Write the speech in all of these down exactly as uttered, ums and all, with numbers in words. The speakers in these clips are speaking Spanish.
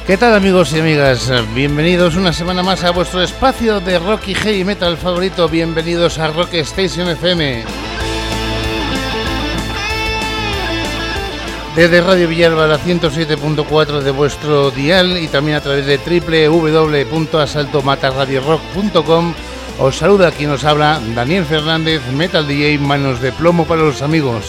¿Qué tal, amigos y amigas? Bienvenidos una semana más a vuestro espacio de rock y heavy metal favorito. Bienvenidos a Rock Station F M. Desde Radio Villalba, la ciento siete punto cuatro de vuestro dial y también a través de doble u doble u doble u punto asalto mata radio rock punto com. Os saluda quien os habla, Daniel Fernández, Metal D J, manos de plomo para los amigos.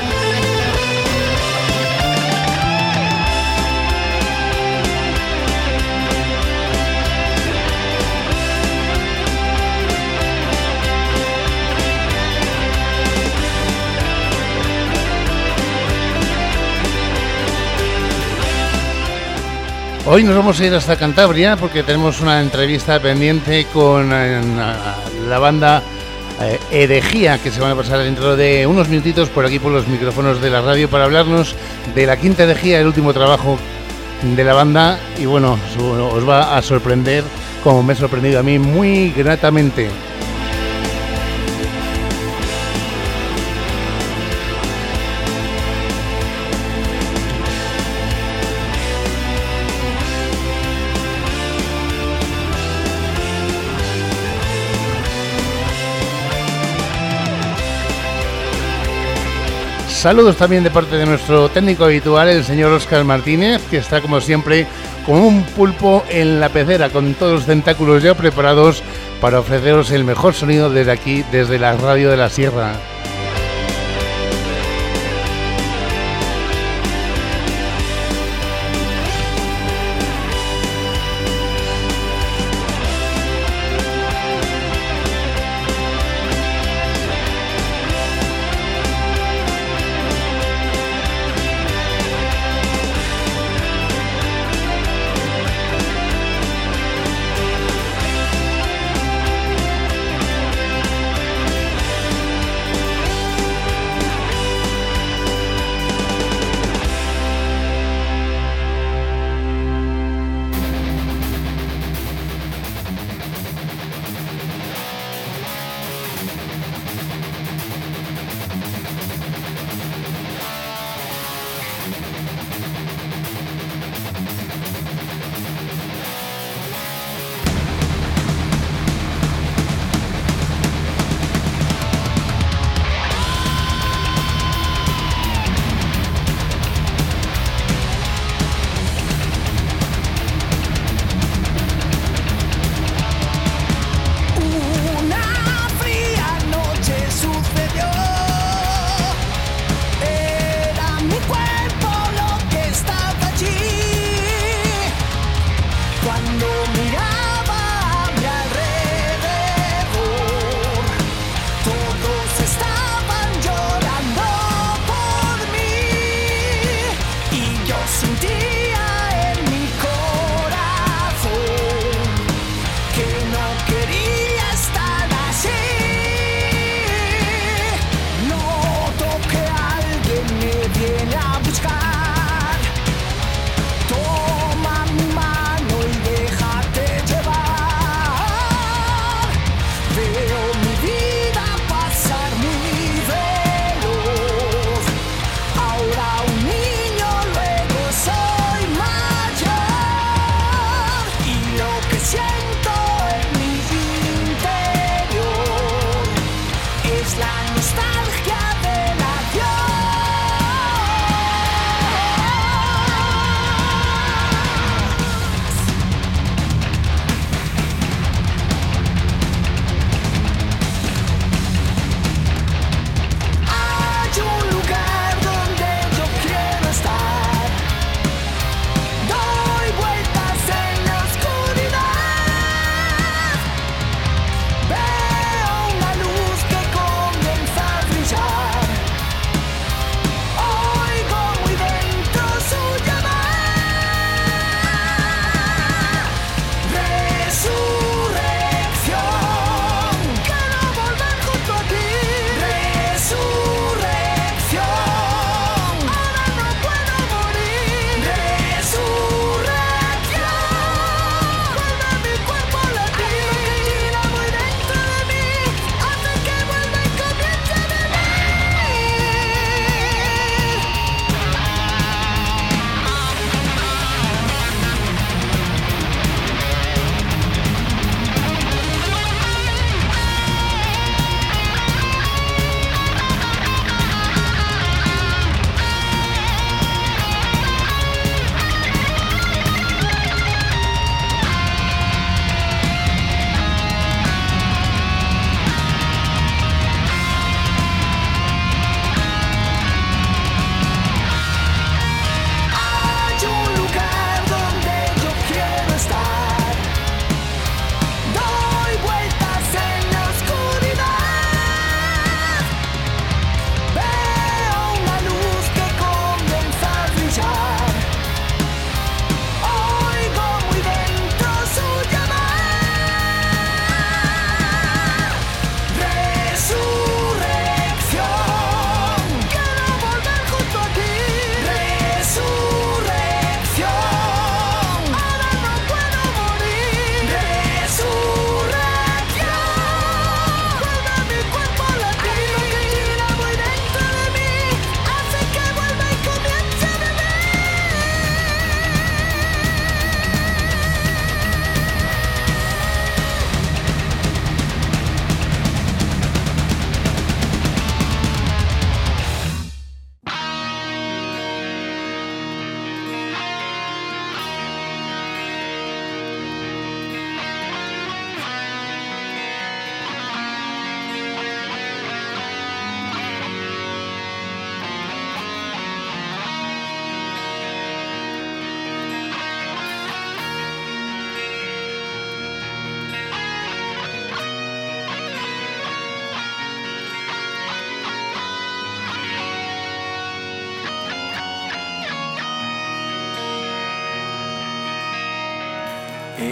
Hoy nos vamos a ir hasta Cantabria porque tenemos una entrevista pendiente con eh, la banda eh, Herejía, que se van a pasar dentro de unos minutitos por aquí por los micrófonos de la radio para hablarnos de la quinta Herejía, el último trabajo de la banda, y bueno, su, os va a sorprender como me ha sorprendido a mí muy gratamente. Saludos también de parte de nuestro técnico habitual, el señor Óscar Martínez, que está como siempre como un pulpo en la pecera, con todos los tentáculos ya preparados para ofreceros el mejor sonido desde aquí, desde la radio de la Sierra.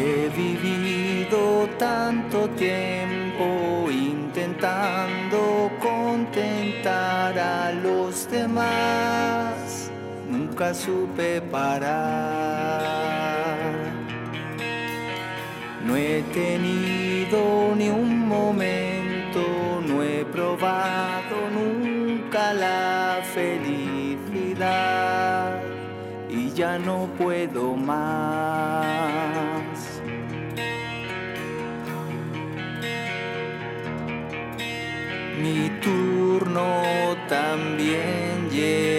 He vivido tanto tiempo intentando contentar a los demás, nunca supe parar. No he tenido ni un momento, no he probado nunca la felicidad y ya no puedo más. Mi turno también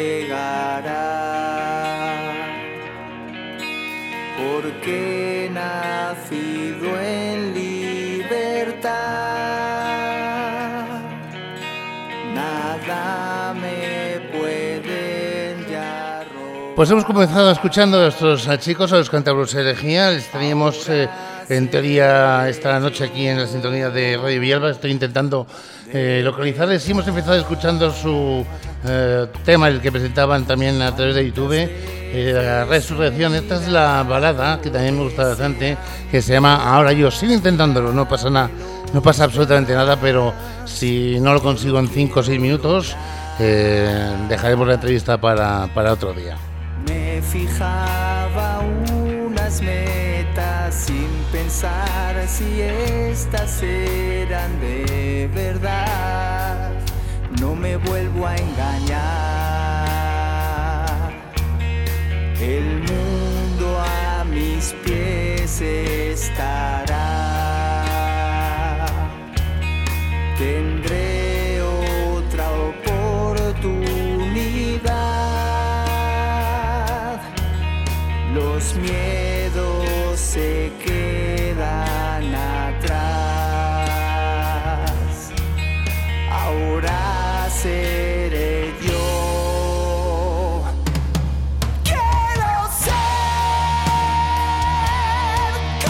llegará, porque he nacido en libertad. Nada me pueden ya robar. Pues hemos comenzado escuchando a estos chicos, a los cántabros Herejía. Les teníamos eh, en teoría esta noche aquí en la sintonía de Radio Villalba. Estoy intentando eh, localizarles y hemos empezado escuchando su eh, tema, el que presentaban también a través de YouTube, eh, la Resurrección. Esta es la balada que también me gusta bastante, que se llama Ahora Yo. Sigo intentándolo, no pasa nada, no pasa absolutamente nada, pero si no lo consigo en cinco o seis minutos, eh, dejaremos la entrevista para, para otro día. Me fijaba unas metas sin pensar si estas eran de verdad. No me vuelvo a engañar. El mundo a mis pies estará. Tendré otra oportunidad. Los miedos se quedan atrás. Ahora seré yo. Quiero ser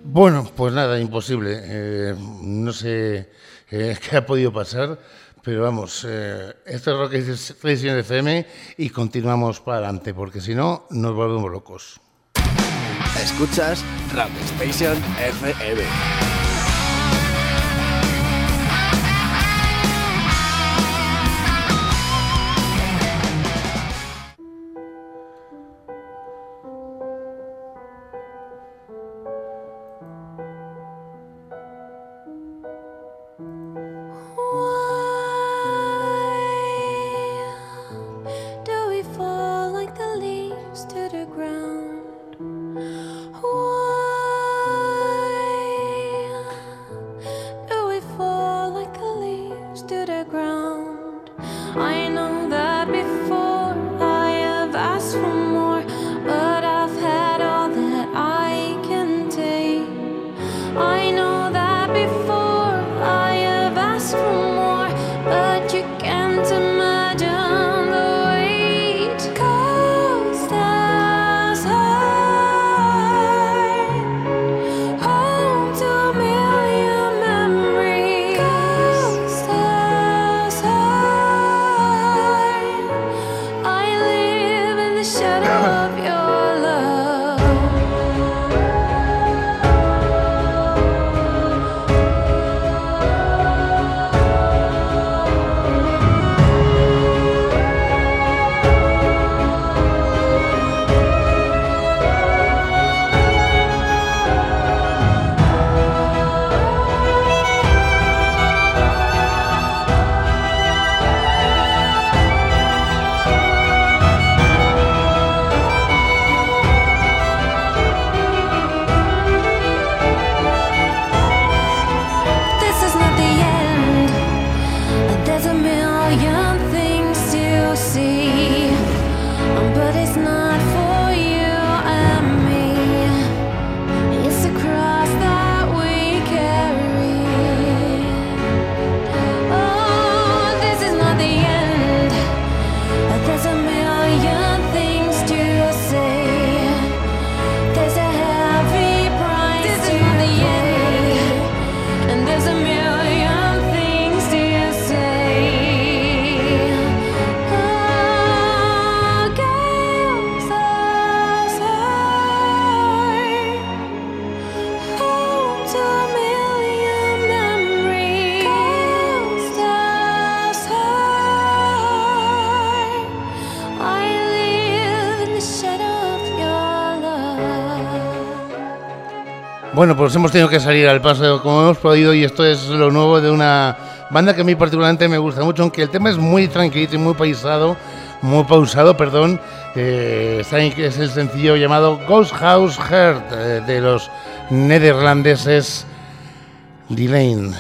Bueno, pues nada, imposible. Eh, no sé eh, qué ha podido pasar, pero vamos, eh, esto es Rock Station F M y continuamos para adelante, porque si no, nos volvemos locos. Escuchas Rock Station F M. Bueno, pues hemos tenido que salir al paso como hemos podido y esto es lo nuevo de una banda que a mí particularmente me gusta mucho, aunque el tema es muy tranquilito y muy pausado, muy pausado, perdón. Eh, es el sencillo llamado Ghost House Heart eh, de los neerlandeses D-Lane.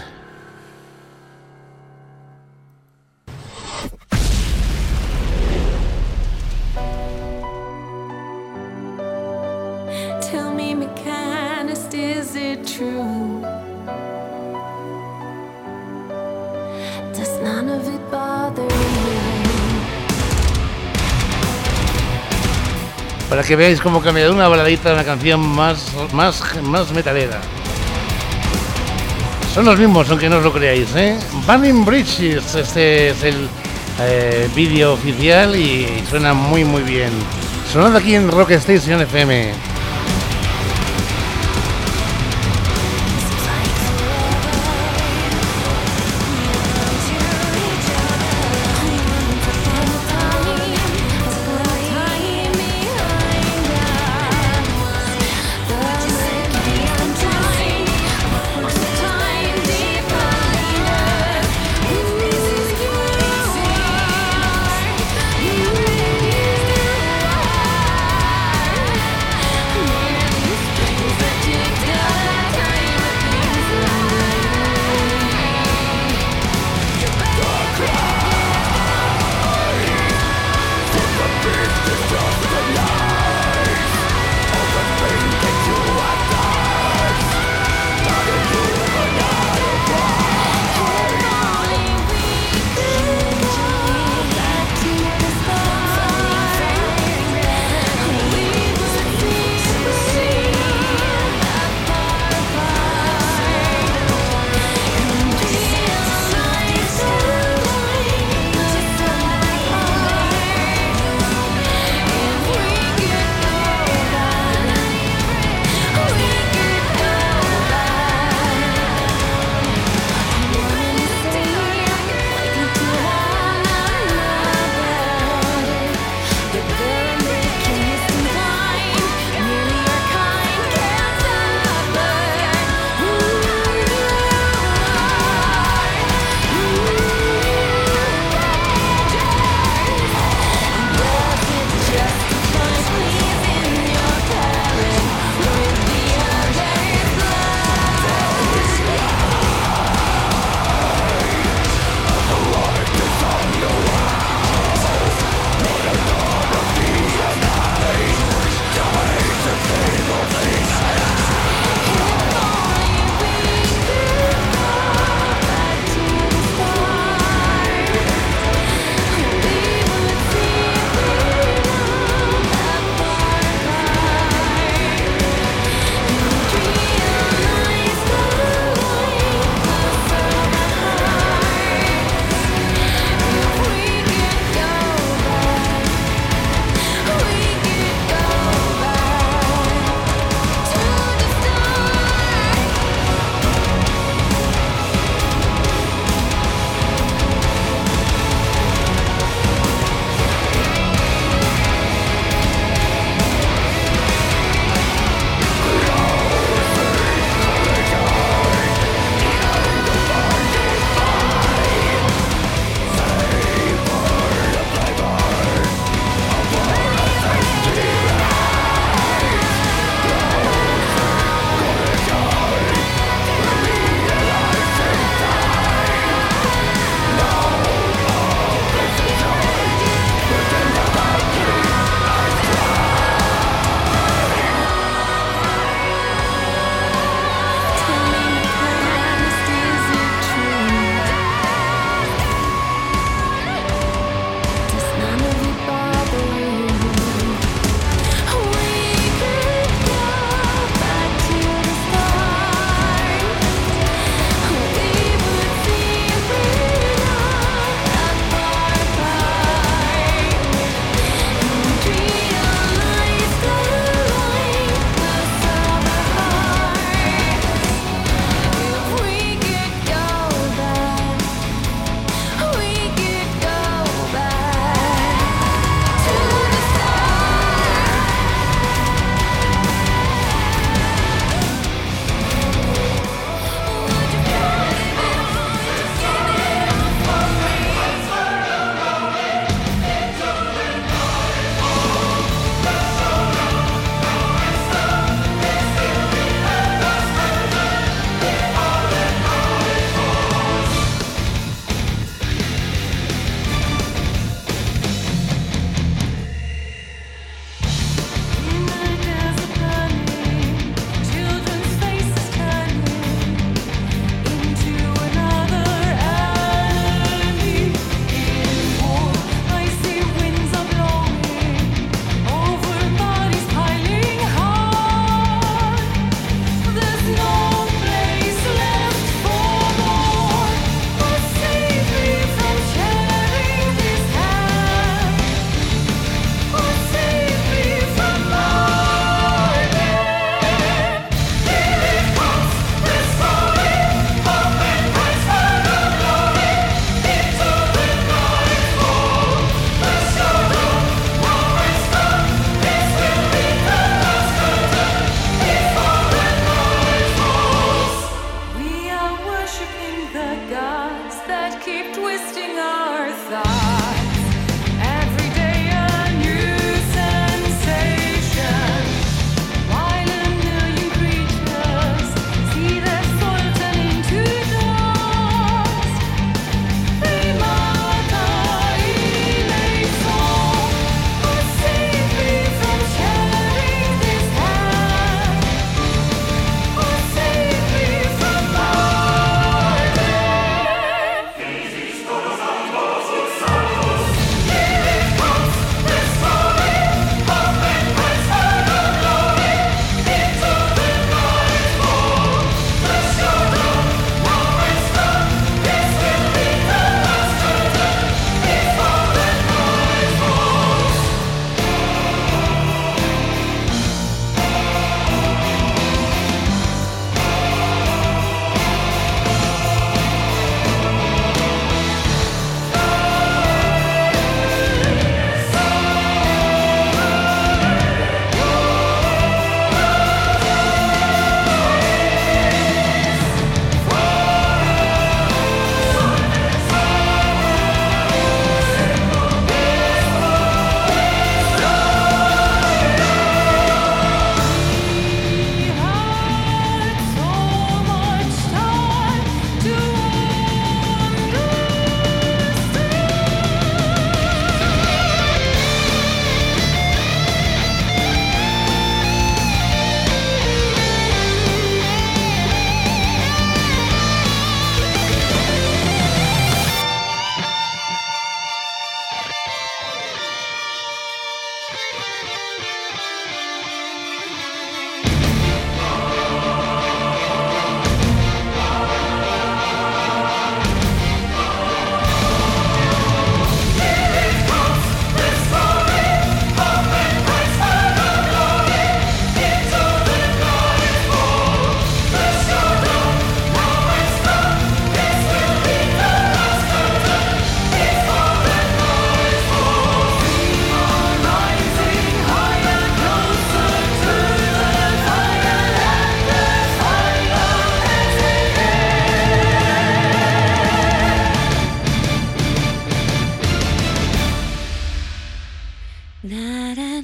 Para que veáis cómo cambia de una baladita a una canción más, más, más metalera. Son los mismos, aunque no os lo creáis, ¿eh? Burning Bridges, este es el eh, vídeo oficial y, y suena muy muy bien. Sonando aquí en Rock Station F M.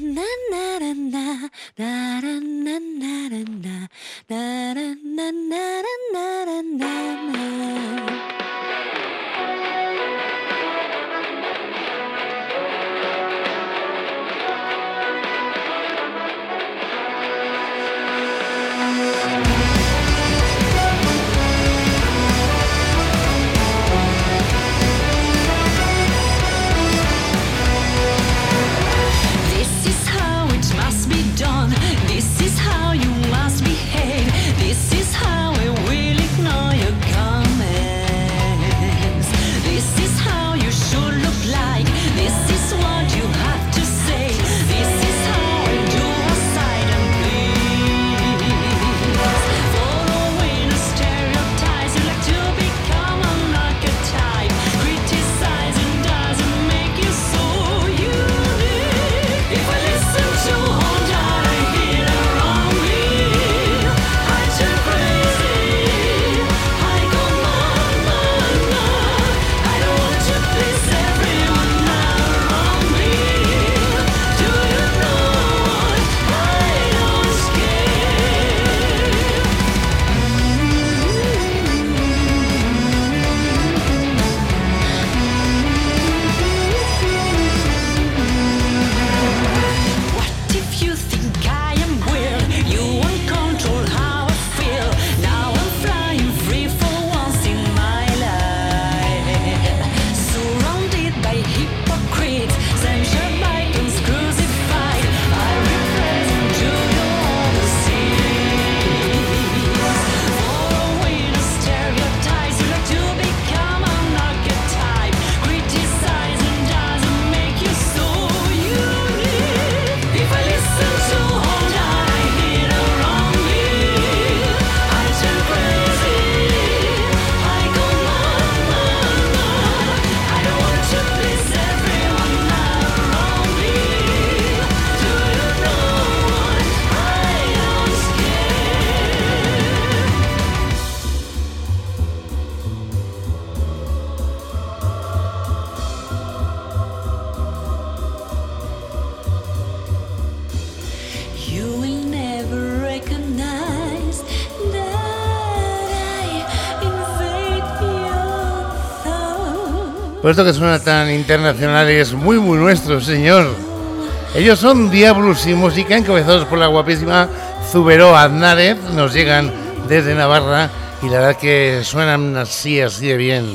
Por esto que suena tan internacional es muy muy nuestro, señor. Ellos son Diabolus y música, encabezados por la guapísima Zuberó Aznárez. Nos llegan desde Navarra y la verdad que suenan así, así de bien.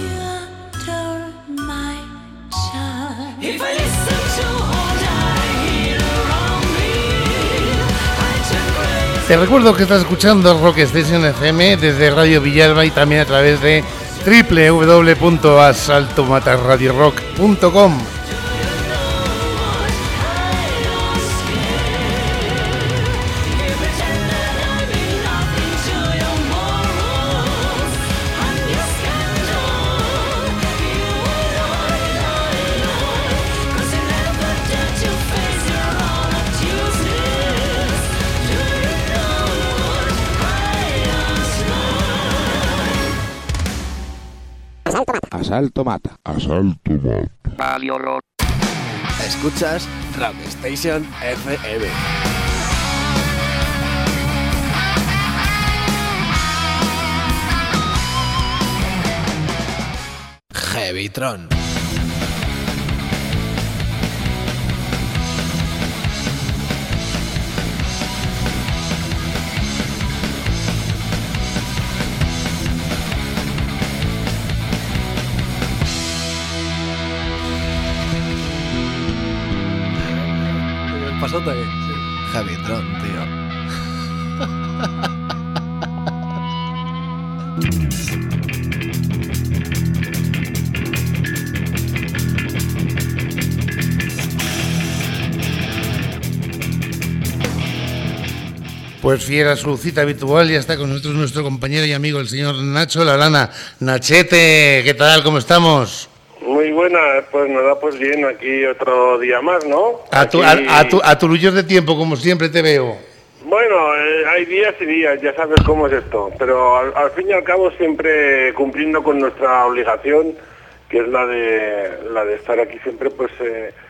Te recuerdo que estás escuchando Rock Station F M desde Radio Villalba y también a través de doble u doble u doble u punto asalto mata radio rock punto com. Asalto mata. Asalto mata. Radio Rock. Escuchas Rock Station F M. Heavytron. Pasote, sí. Heavytron, tío. Pues fiera su cita habitual, ya está con nosotros nuestro compañero y amigo el señor Nacho Lalana. Nachete, ¿qué tal? ¿Cómo estamos? Muy buena, pues nada, pues bien, aquí otro día más, ¿no? A tu, Aquí... a, a, tu, a tu lullos de tiempo, como siempre te veo. Bueno, eh, hay días y días, ya sabes cómo es esto, pero al, al fin y al cabo siempre cumpliendo con nuestra obligación, que es la de la de estar aquí siempre, pues, eh,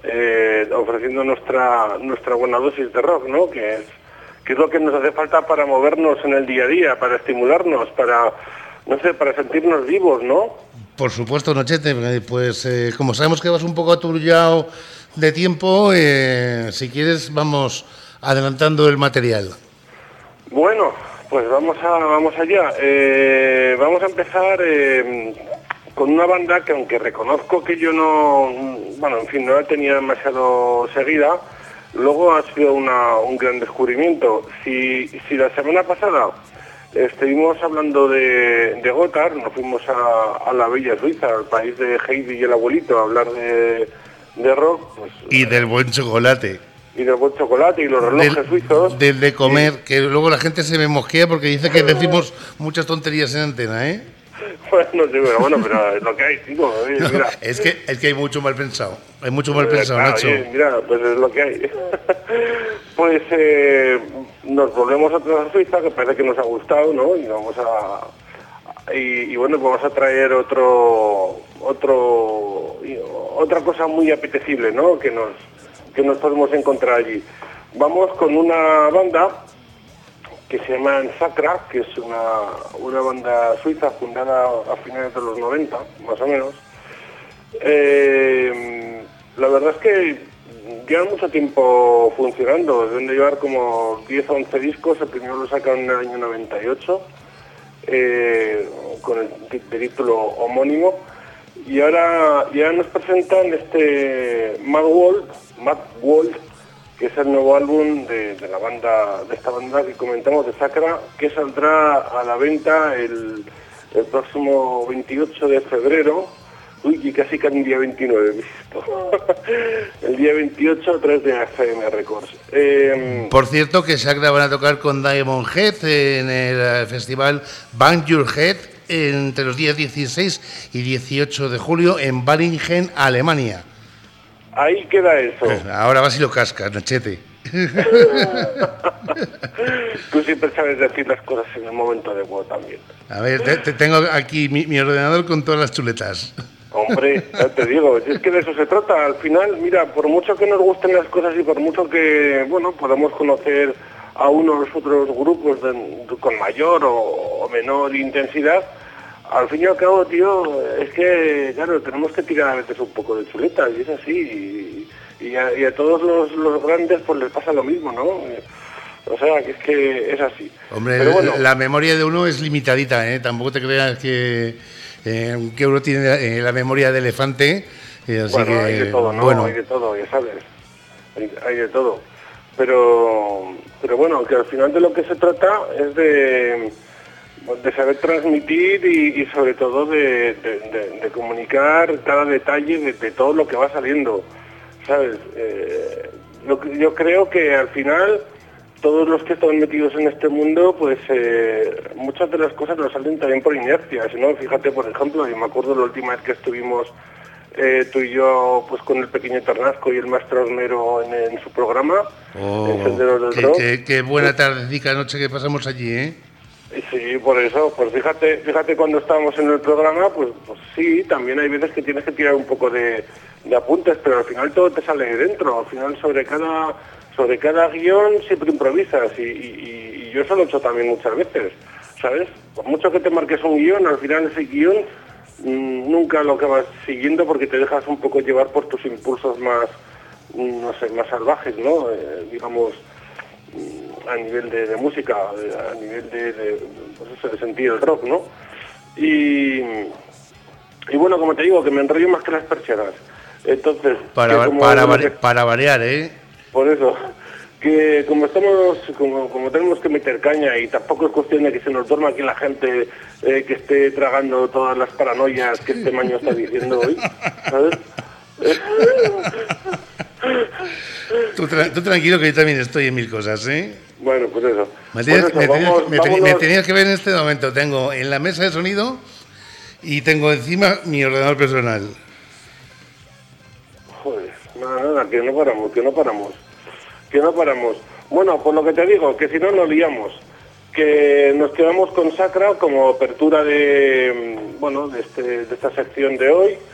eh, ofreciendo nuestra nuestra buena dosis de rock, ¿no? Que es, que es lo que nos hace falta para movernos en el día a día, para estimularnos, para, no sé, para sentirnos vivos, ¿no? Por supuesto, Nochete, pues eh, como sabemos que vas un poco aturullado de tiempo, eh, si quieres vamos adelantando el material. Bueno, pues vamos a vamos allá. Eh, vamos a empezar eh, con una banda que, aunque reconozco que yo no, bueno, en fin, no la tenía demasiado seguida, luego ha sido una, un gran descubrimiento. Si, si la semana pasada estuvimos hablando de, de Gotthard, nos fuimos a, a la bella Suiza, al país de Heidi y el abuelito, a hablar de, de rock. Pues, y del buen chocolate. Y del buen chocolate y los relojes del, suizos. Del de comer, y... que luego la gente se me mosquea porque dice que decimos muchas tonterías en antena, ¿eh? Bueno, sí, pero bueno, pero es lo que hay, tío. Oye, no, mira. Es que es que hay mucho mal pensado. Hay mucho mal Pues, pensado, claro, Nacho. Oye, mira, pues es lo que hay. Pues eh, nos volvemos otra vez a Suiza, que parece que nos ha gustado, ¿no? Y vamos a... Y, y bueno, vamos a traer otro... otro otra cosa muy apetecible, ¿no? Que nos, que nos podemos encontrar allí. Vamos con una banda que se llama Sacra, que es una, una banda suiza fundada a finales de los noventa, más o menos. Eh, la verdad es que llevan mucho tiempo funcionando, deben de llevar como diez o once discos. El primero lo sacaron en el año noventa y ocho, eh, con el, el título homónimo, y ahora ya nos presentan este Mad World, Mad World, que es el nuevo álbum de, de la banda, de esta banda que comentamos, de Sacra, que saldrá a la venta el, el próximo veintiocho de febrero. Uy, y casi que el día veintinueve, visto. El día veintiocho a través de F M Records. Eh, Por cierto, que Sacra van a tocar con Diamond Head en el festival Bang Your Head entre los días dieciséis y dieciocho de julio en Balingen, Alemania. Ahí queda eso. Ahora vas y lo cascas, Nachete. Tú siempre sabes decir las cosas en el momento adecuado también. A ver, te, te tengo aquí mi, mi ordenador con todas las chuletas. Hombre, ya te digo, es que de eso se trata. Al final, mira, por mucho que nos gusten las cosas y por mucho que, bueno, podamos conocer a unos otros grupos de, con mayor o, o menor intensidad, al fin y al cabo, tío, es que, claro, tenemos que tirar a veces un poco de chuletas, y es así, y, y, a, y a todos los, los grandes pues les pasa lo mismo, ¿no? O sea, que es que es así. Hombre, pero bueno, la memoria de uno es limitadita, ¿eh? Tampoco te creas que, eh, que uno tiene eh, la memoria de elefante, eh, así bueno, que, hay de todo, ¿no? Bueno. Hay de todo, ya sabes, hay, hay de todo. Pero, pero bueno, que al final de lo que se trata es de... de saber transmitir y, y sobre todo de, de, de, de comunicar cada detalle de, de todo lo que va saliendo, ¿sabes? Eh, lo que, yo creo que al final todos los que están metidos en este mundo, pues eh, muchas de las cosas nos salen también por inercia, ¿no? Fíjate, por ejemplo, yo me acuerdo la última vez que estuvimos eh, tú y yo pues con el pequeño Ternasco y el maestro Osmero en, en su programa, Oh, en Senderos del qué, Rock. qué, qué buena tardecica noche que pasamos allí, ¿eh? Sí, por eso, pues fíjate, fíjate cuando estábamos en el programa, pues, pues sí, también hay veces que tienes que tirar un poco de, de apuntes, pero al final todo te sale de dentro, al final sobre cada sobre cada guión siempre improvisas y, y, y yo eso lo he hecho también muchas veces, ¿sabes? Por mucho que te marques un guión, al final ese guión mmm, nunca lo acabas siguiendo porque te dejas un poco llevar por tus impulsos más, no sé, más salvajes, ¿no? Eh, digamos... a nivel de, de música, a nivel de, de, pues eso, de sentir el rock, ¿no? Y, y bueno, como te digo, que me enrollo más que las percheras. Entonces... Para, como, para, como vari, que, para variar, ¿eh? Por eso, que como estamos, como, como tenemos que meter caña y tampoco es cuestión de que se nos duerma aquí la gente eh, que esté tragando todas las paranoias que este maño está diciendo hoy, ¿sabes? Tú, tra tú tranquilo que yo también estoy en mil cosas, ¿eh? Bueno, pues eso. Me tenías, pues eso, me, tenías, vamos, me, tenías, vámonos. me tenías que ver en este momento. Tengo en la mesa de sonido y tengo encima mi ordenador personal. Joder, nada, nada, que no paramos, que no paramos. Que no paramos. Bueno, por lo que te digo, que si no nos liamos. Que nos quedamos con Sacra como apertura de, bueno, de, este, de esta sección de hoy.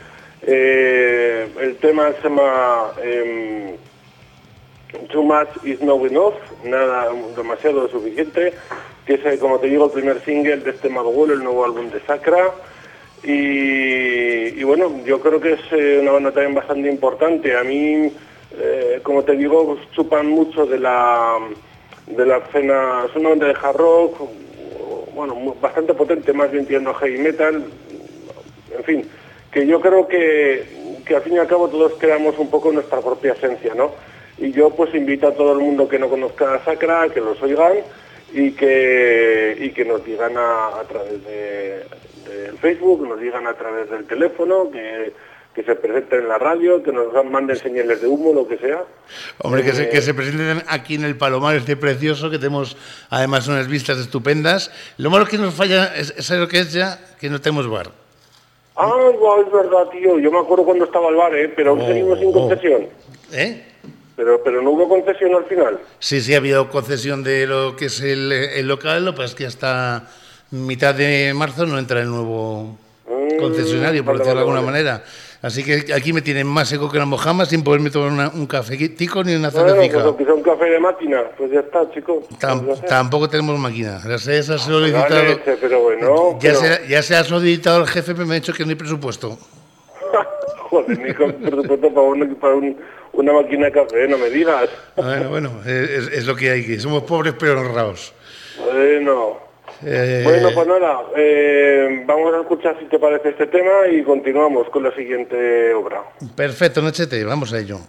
Eh, el tema se llama eh, Too Much Is Not Enough, nada, demasiado suficiente, que es, como te digo, el primer single de este Mad World, el nuevo álbum de Sacra. Y, y bueno, yo creo que es eh, una banda también bastante importante. A mí, eh, como te digo, chupan mucho de la de la escena, es una banda de hard rock, bueno, bastante potente, más bien tirando heavy metal, en fin, que yo creo que, que al fin y al cabo todos creamos un poco nuestra propia esencia, ¿no? Y yo pues invito a todo el mundo que no conozca a Sacra, que los oigan y que, y que nos digan a, a través de, del Facebook, nos digan a través del teléfono, que, que se presenten en la radio, que nos manden señales de humo, lo que sea. Hombre, eh, que, se, que se presenten aquí en el Palomar este precioso, que tenemos además unas vistas estupendas. Lo malo que nos falla es, es lo que es ya, que no tenemos bar. Ah, wow, es verdad, tío. Yo me acuerdo cuando estaba el bar, ¿eh? Pero aún Oh, seguimos sin oh. concesión. ¿Eh? Pero, pero no hubo concesión al final. Sí, sí, ha habido concesión de lo que es el, el local, lo que pasa es que hasta mitad de marzo no entra el nuevo Mm, concesionario, por vale, decirlo de vale, alguna vale. manera. Así que aquí me tienen más seco que una mojama sin poderme tomar una- un cafetico ni una Bueno, cervecita. pues aunque sea un café de máquina, pues ya está, chico. Tam- Pues ya sé. tampoco tenemos máquina. Gracias a esa La solicitado. leche, pero bueno. Ya, pero- se, ya se ha solicitado el jefe, pero me ha dicho que no hay presupuesto. Joder, ni con presupuesto para, un, para un, una máquina de café, no me digas. Bueno, bueno, es, es lo que hay, que somos pobres pero honrados. Bueno, Eh, bueno pues nada, eh, vamos a escuchar si te parece este tema y continuamos con la siguiente obra. Perfecto, Nochete, vamos a ello.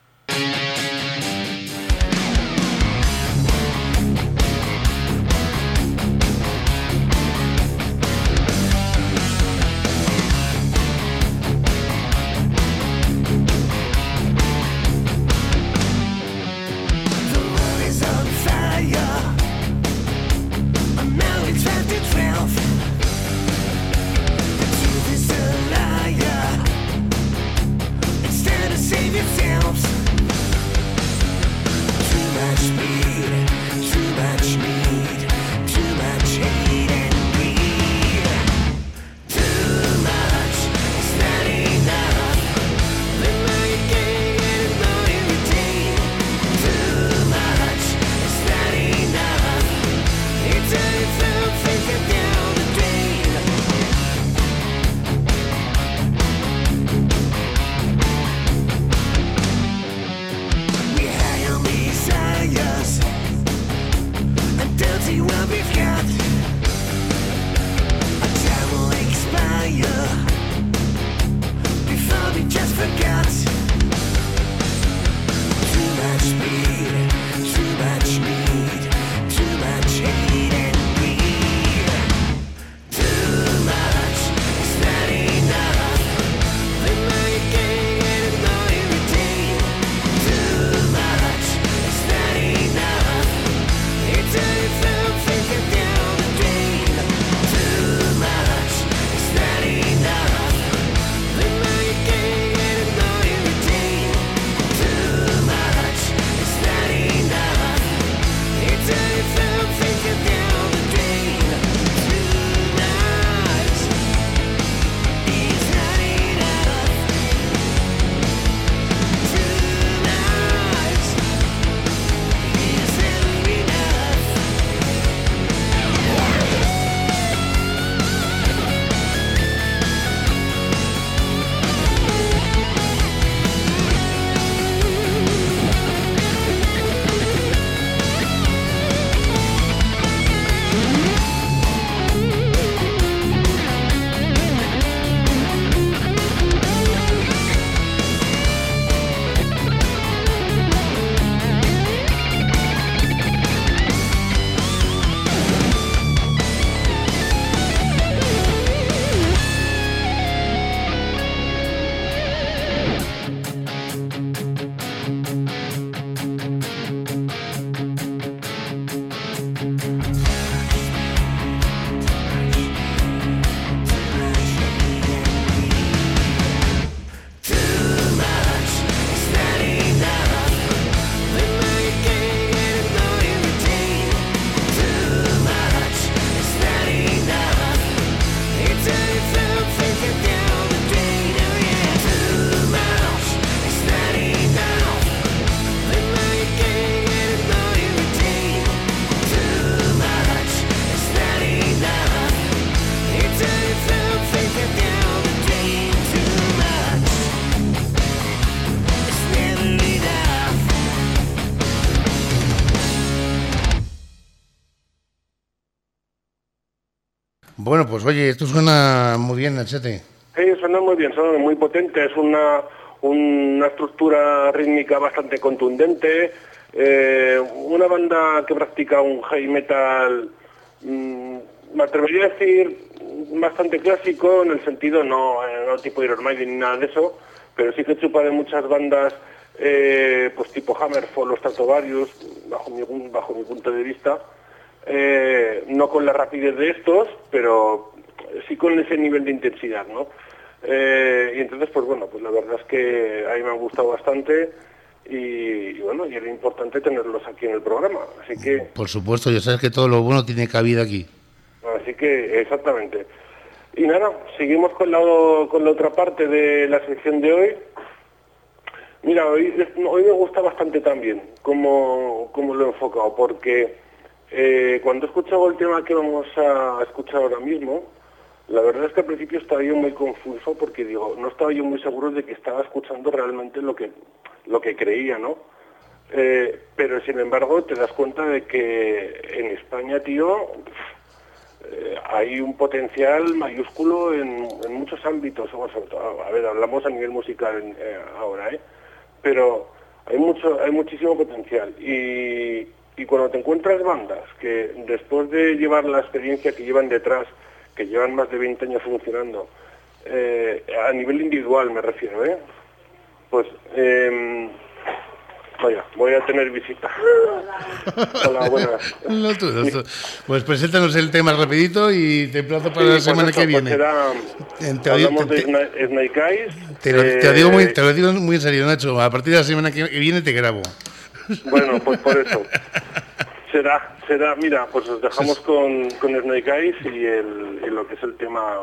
The world is on fire. I'm now trapped in twelve. The truth is a liar. It's time to save yourself. Bueno, pues oye, esto suena muy bien, Nachete. Sí, suena muy bien, suena muy potente, es una, una estructura rítmica bastante contundente, eh, una banda que practica un heavy metal, mmm, me atrevería a decir, bastante clásico, en el sentido no, eh, no tipo Iron Maiden ni nada de eso, pero sí que chupa de muchas bandas, eh, pues tipo Hammerfall o Stratovarius, bajo mi, bajo mi punto de vista, eh, no con la rapidez de estos, pero sí con ese nivel de intensidad, ¿no? Eh, y entonces, pues bueno, pues la verdad es que a mí me han gustado bastante y, y bueno, y era importante tenerlos aquí en el programa, así que... Por supuesto, ya sabes que todo lo bueno tiene cabida aquí. Así que, exactamente. Y nada, seguimos con la, con la otra parte de la sección de hoy. Mira, hoy, hoy me gusta bastante también cómo, cómo lo he enfocado, porque eh, cuando he escuchado el tema que vamos a escuchar ahora mismo, la verdad es que al principio estaba yo muy confuso porque digo, no estaba yo muy seguro de que estaba escuchando realmente lo que, lo que creía, ¿no? Eh, pero sin embargo te das cuenta de que en España, tío, eh, hay un potencial mayúsculo en, en muchos ámbitos. Bueno, sobre todo, a ver, hablamos a nivel musical eh, ahora, ¿eh? Pero hay mucho, hay muchísimo potencial y, y cuando te encuentras bandas que después de llevar la experiencia que llevan detrás, que llevan más de veinte años funcionando, eh, a nivel individual me refiero, ¿eh? Pues, eh, vaya, voy a tener visita. Hola, buenas. No, tú, no, tú. Pues preséntanos el tema rapidito y te emplazo para Sí, la semana pues que eso, viene. Pues será, Eh, te, digo- hablamos te- de te- Sna- Snake Eyes. te lo, te lo eh, digo muy, te lo digo muy en serio, Nacho. A partir de la semana que viene te grabo. Bueno, pues por eso. Será, será, mira, pues os dejamos con, con Snake Eyes y, el, y lo que es el tema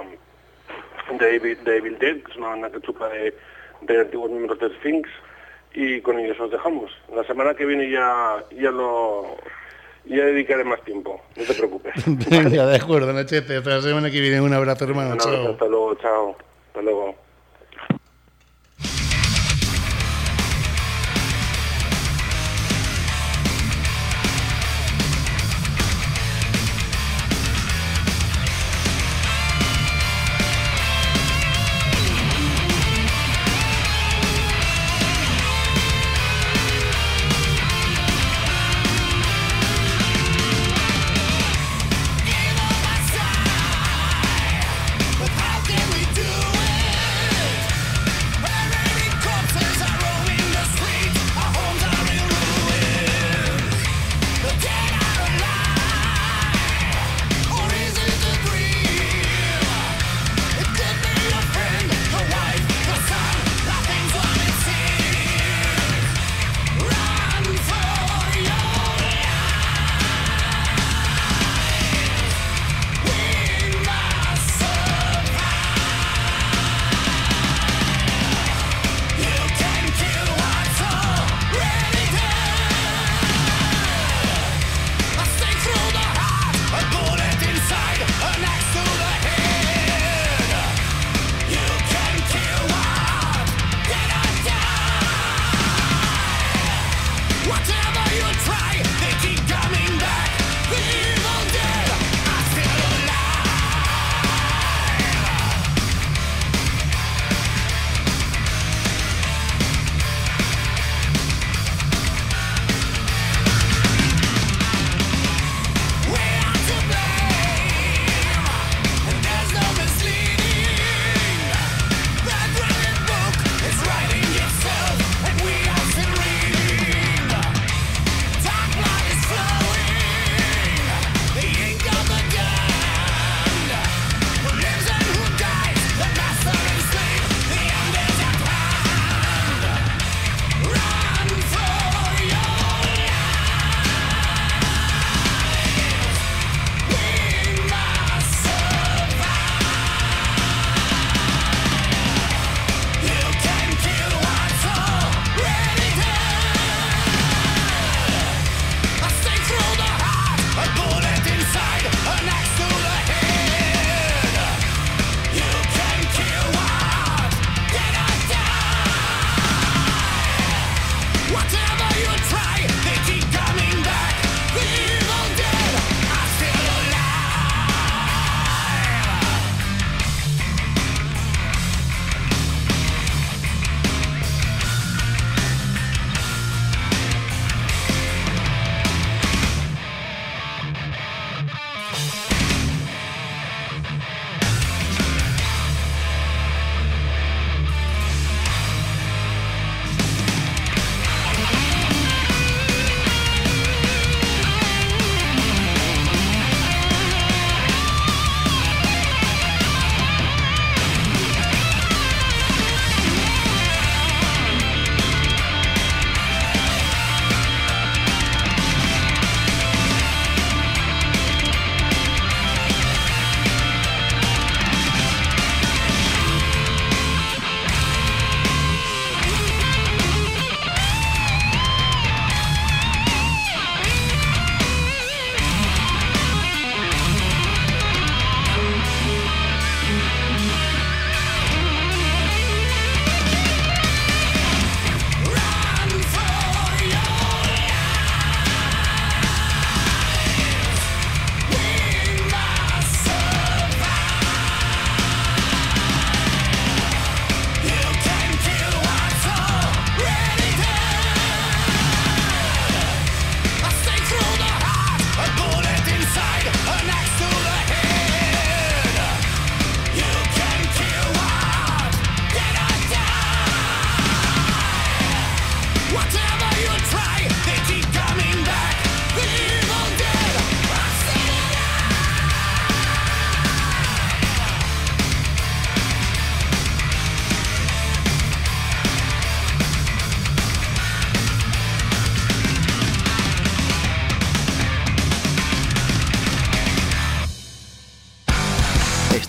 de Evil, de Evil Dead, que es una banda que chupa de, de antiguos miembros de Sphinx, y con ellos os dejamos. La semana que viene ya, ya lo ya dedicaré más tiempo, no te preocupes. Venga, de acuerdo, Nachete. Hasta la semana que viene. Un abrazo, hermano. Un abrazo, Chao. hasta luego, chao. Hasta luego. But how can we do it?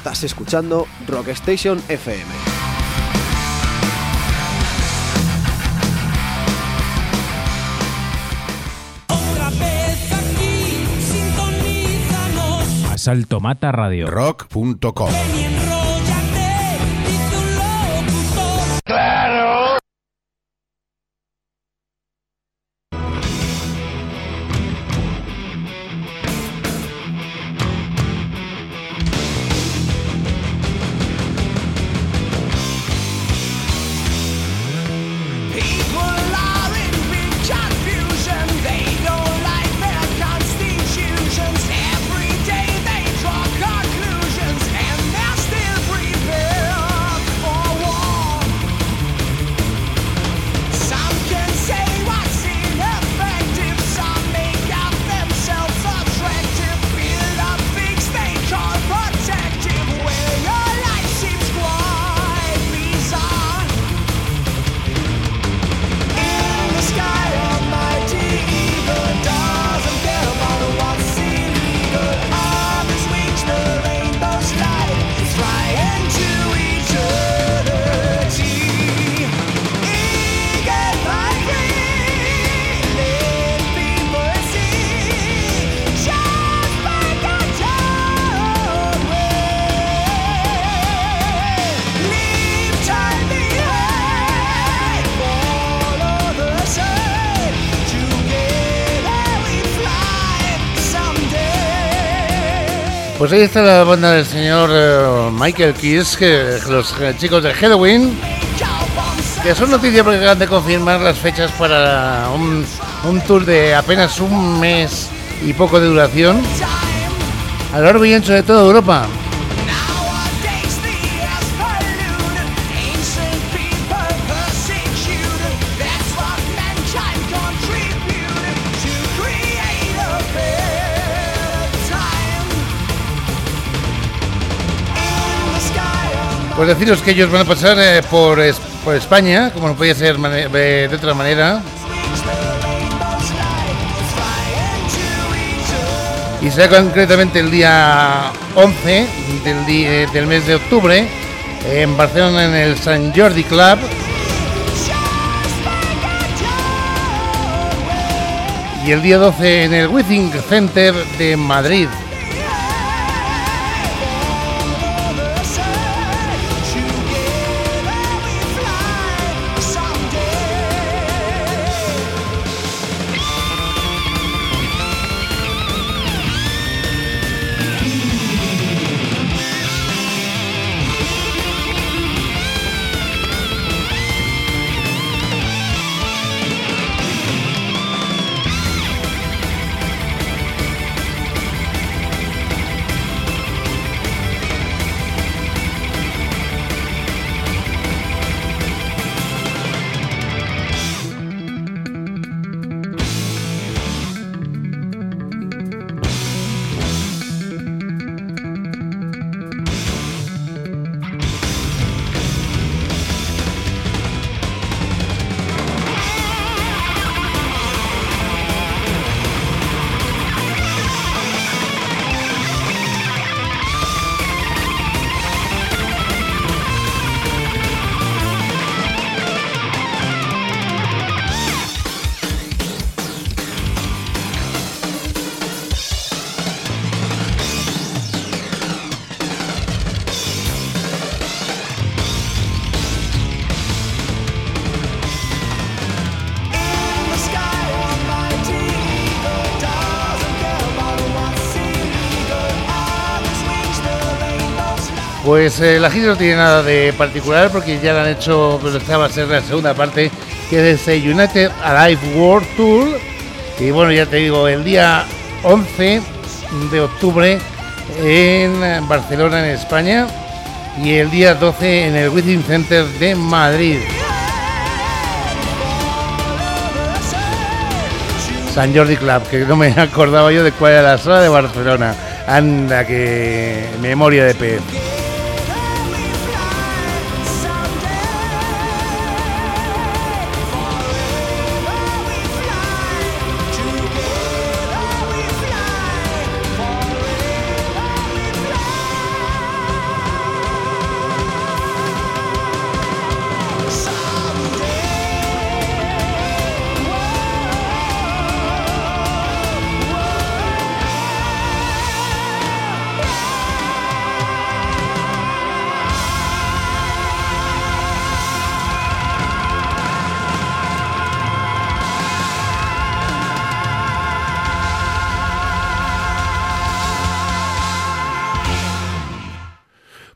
Estás escuchando Rockstation F M. Asalto Mata Radio. rock punto com. Pues ahí está la banda del señor uh, Michael Kiss, que los eh, chicos de Halloween, que son noticias porque acaban de confirmar las fechas para un, un tour de apenas un mes y poco de duración a lo largo y ancho de toda Europa. Pues deciros que ellos van a pasar eh, por, es, por España, como no podía ser mane- de, de otra manera. Y será concretamente el día once del, día, del mes de octubre en Barcelona, en el Sant Jordi Club. Y el día doce en el Withing Center de Madrid. Pues eh, la gira no tiene nada de particular porque ya la han hecho, pero esta va a ser la segunda parte, que es el United Alive World Tour. Y bueno, ya te digo, el día once de octubre en Barcelona, en España, y el día doce en el Withing Center de Madrid. Sant Jordi Club, que no me acordaba yo de cuál era la sala de Barcelona. Anda, que memoria de pez.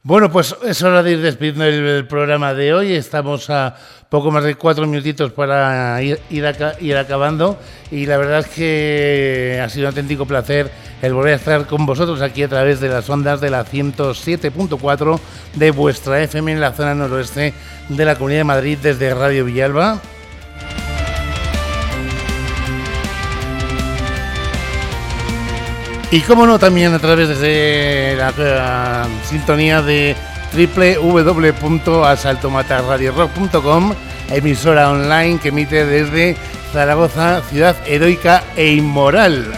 Bueno, pues es hora de ir despidiendo el, el programa de hoy. Estamos a poco más de cuatro minutitos para ir, ir, aca- ir acabando y la verdad es que ha sido un auténtico placer el volver a estar con vosotros aquí a través de las ondas de la ciento siete punto cuatro de vuestra F M en la zona noroeste de la Comunidad de Madrid desde Radio Villalba. Y como no, también a través de la, la sintonía de doble u doble u doble u punto asalto mata radio rock punto com, emisora online que emite desde Zaragoza, ciudad heroica e inmoral.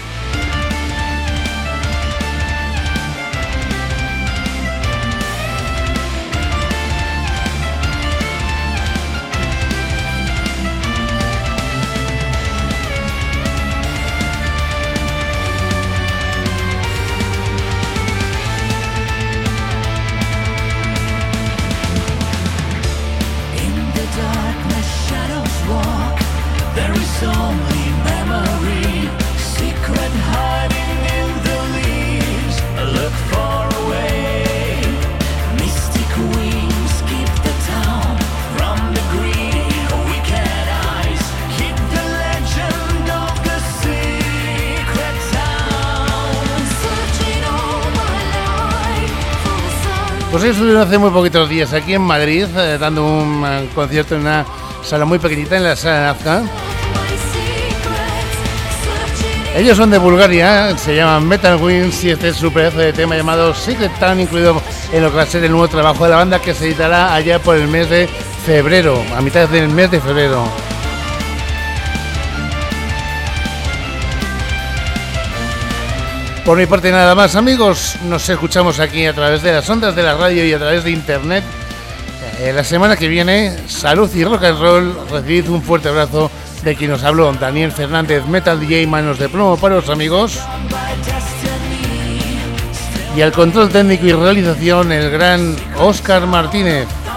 Pues eso lo hace muy poquitos días aquí en Madrid, eh, dando un uh, concierto en una sala muy pequeñita, en la sala Nazca. Ellos son de Bulgaria, se llaman Metal Wings y este es su pedazo de tema llamado Secret Town, incluido en lo que va a ser el nuevo trabajo de la banda que se editará allá por el mes de febrero, a mitad del mes de febrero. Por mi parte nada más, amigos, nos escuchamos aquí a través de las ondas de la radio y a través de internet. Eh, la semana que viene, salud y rock and roll. Recibid un fuerte abrazo de quien os habló, Daniel Fernández, Metal D J, manos de plomo para los amigos. Y al control técnico y realización, el gran Óscar Martínez.